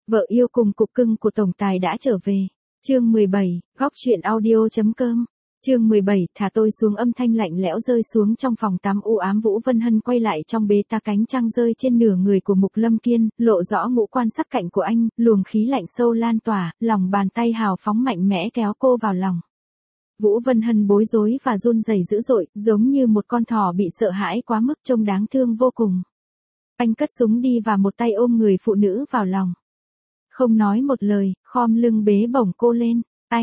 Vợ yêu cùng cục cưng của tổng tài đã trở về. Chương 17, góc truyện audio.com. Chương 17, thả tôi xuống, âm thanh lạnh lẽo rơi xuống trong phòng tắm u ám. Vũ Vân Hân quay lại trong bế ta, cánh trăng rơi trên nửa người của Mục Lâm Kiên, lộ rõ ngũ quan sắc cạnh của anh, luồng khí lạnh sâu lan tỏa, lòng bàn tay hào phóng mạnh mẽ kéo cô vào lòng. Vũ Vân Hân bối rối và run rẩy dữ dội, giống như một con thỏ bị sợ hãi quá mức, trông đáng thương vô cùng. Anh cất súng đi và một tay ôm người phụ nữ vào lòng. Không nói một lời, khom lưng bế bổng cô lên.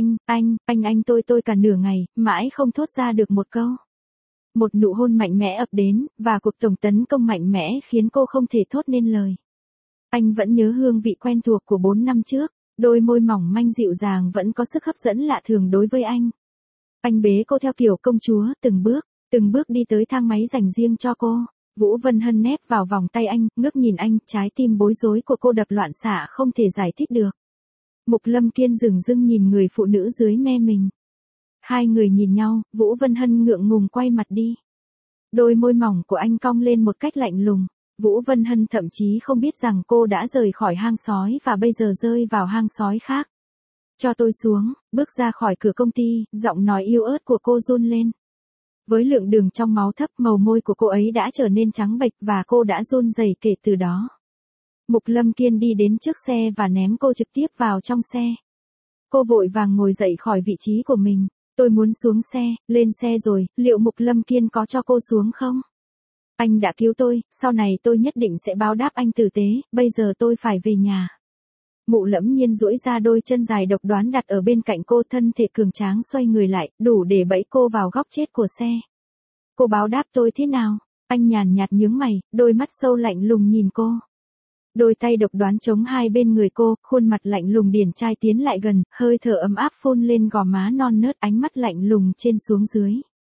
Anh tôi cả nửa ngày, mãi không thốt ra được một câu. Một nụ hôn mạnh mẽ ập đến, và cuộc tổng tấn công mạnh mẽ khiến cô không thể thốt nên lời. Anh vẫn nhớ hương vị quen thuộc của 4 năm trước, đôi môi mỏng manh dịu dàng vẫn có sức hấp dẫn lạ thường đối với anh. Anh bế cô theo kiểu công chúa, từng bước đi tới thang máy dành riêng cho cô. Vũ Vân Hân nép vào vòng tay anh, ngước nhìn anh, trái tim bối rối của cô đập loạn xạ không thể giải thích được. Mục Lâm Kiên dửng dưng nhìn người phụ nữ dưới me mình. Hai người nhìn nhau, Vũ Vân Hân ngượng ngùng quay mặt đi. Đôi môi mỏng của anh cong lên một cách lạnh lùng. Vũ Vân Hân thậm chí không biết rằng cô đã rời khỏi hang sói và bây giờ rơi vào hang sói khác. Cho tôi xuống, bước ra khỏi cửa công ty, giọng nói yếu ớt của cô run lên. Với lượng đường trong máu thấp, màu môi của cô ấy đã trở nên trắng bệch và cô đã run rẩy kể từ đó. Mục Lâm Kiên đi đến trước xe và ném cô trực tiếp vào trong xe. Cô vội vàng ngồi dậy khỏi vị trí của mình. Tôi muốn xuống xe, lên xe rồi, liệu Mục Lâm Kiên có cho cô xuống không? Anh đã cứu tôi, sau này tôi nhất định sẽ báo đáp anh tử tế, bây giờ tôi phải về nhà. Mụ Lẫm Nhiên duỗi ra đôi chân dài độc đoán đặt ở bên cạnh cô, thân thể cường tráng xoay người lại, đủ để bẫy cô vào góc chết của xe. Cô báo đáp tôi thế nào? Anh nhàn nhạt nhướng mày, đôi mắt sâu lạnh lùng nhìn cô. Đôi tay độc đoán chống hai bên người cô, khuôn mặt lạnh lùng điển trai tiến lại gần, hơi thở ấm áp phun lên gò má non nớt, ánh mắt lạnh lùng trên xuống dưới.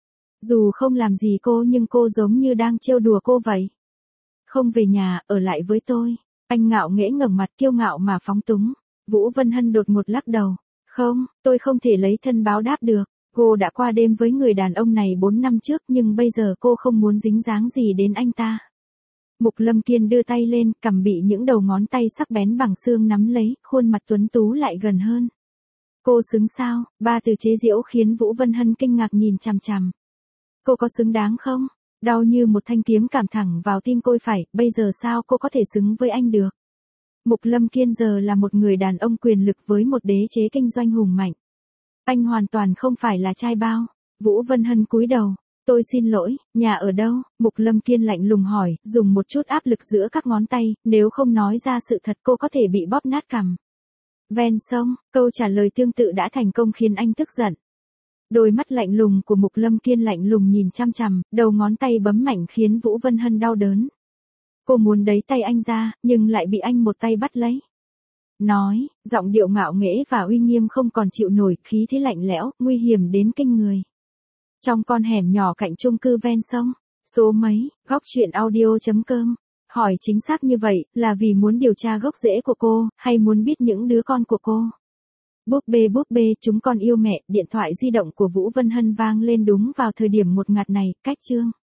Dù không làm gì cô nhưng cô giống như đang trêu đùa cô vậy. Không về nhà, ở lại với tôi. Anh ngạo nghễ ngẩng mặt, kiêu ngạo mà phóng túng. Vũ Vân Hân đột ngột lắc đầu. Không, tôi không thể lấy thân báo đáp được. Cô đã qua đêm với người đàn ông này 4 năm trước nhưng bây giờ cô không muốn dính dáng gì đến anh ta. Mục Lâm Kiên đưa tay lên, cằm bị những đầu ngón tay sắc bén bằng xương nắm lấy, khuôn mặt tuấn tú lại gần hơn. Cô xứng sao? Ba từ chế giễu khiến Vũ Vân Hân kinh ngạc nhìn chằm chằm. Cô có xứng đáng không? Đau như một thanh kiếm cảm thẳng vào tim cô. Phải, bây giờ sao cô có thể xứng với anh được? Mục Lâm Kiên giờ là một người đàn ông quyền lực với một đế chế kinh doanh hùng mạnh. Anh hoàn toàn không phải là trai bao. Vũ Vân Hân cúi đầu. Tôi xin lỗi, nhà ở đâu? Mục Lâm Kiên lạnh lùng hỏi, dùng một chút áp lực giữa các ngón tay, nếu không nói ra sự thật cô có thể bị bóp nát cằm. Ven sông, câu trả lời tương tự đã thành công khiến anh tức giận. Đôi mắt lạnh lùng của Mục Lâm Kiên lạnh lùng nhìn chăm chằm, đầu ngón tay bấm mạnh khiến Vũ Vân Hân đau đớn. Cô muốn đẩy tay anh ra, nhưng lại bị anh một tay bắt lấy. Nói, giọng điệu ngạo nghễ và uy nghiêm không còn chịu nổi, khí thế lạnh lẽo, nguy hiểm đến kinh người. Trong con hẻm nhỏ cạnh chung cư ven sông, số mấy, góc truyện audio.com. Hỏi chính xác như vậy, là vì muốn điều tra gốc rễ của cô, hay muốn biết những đứa con của cô? Búp bê, chúng con yêu mẹ. Điện thoại di động của Vũ Vân Hân vang lên đúng vào thời điểm một ngạt này, cách chương.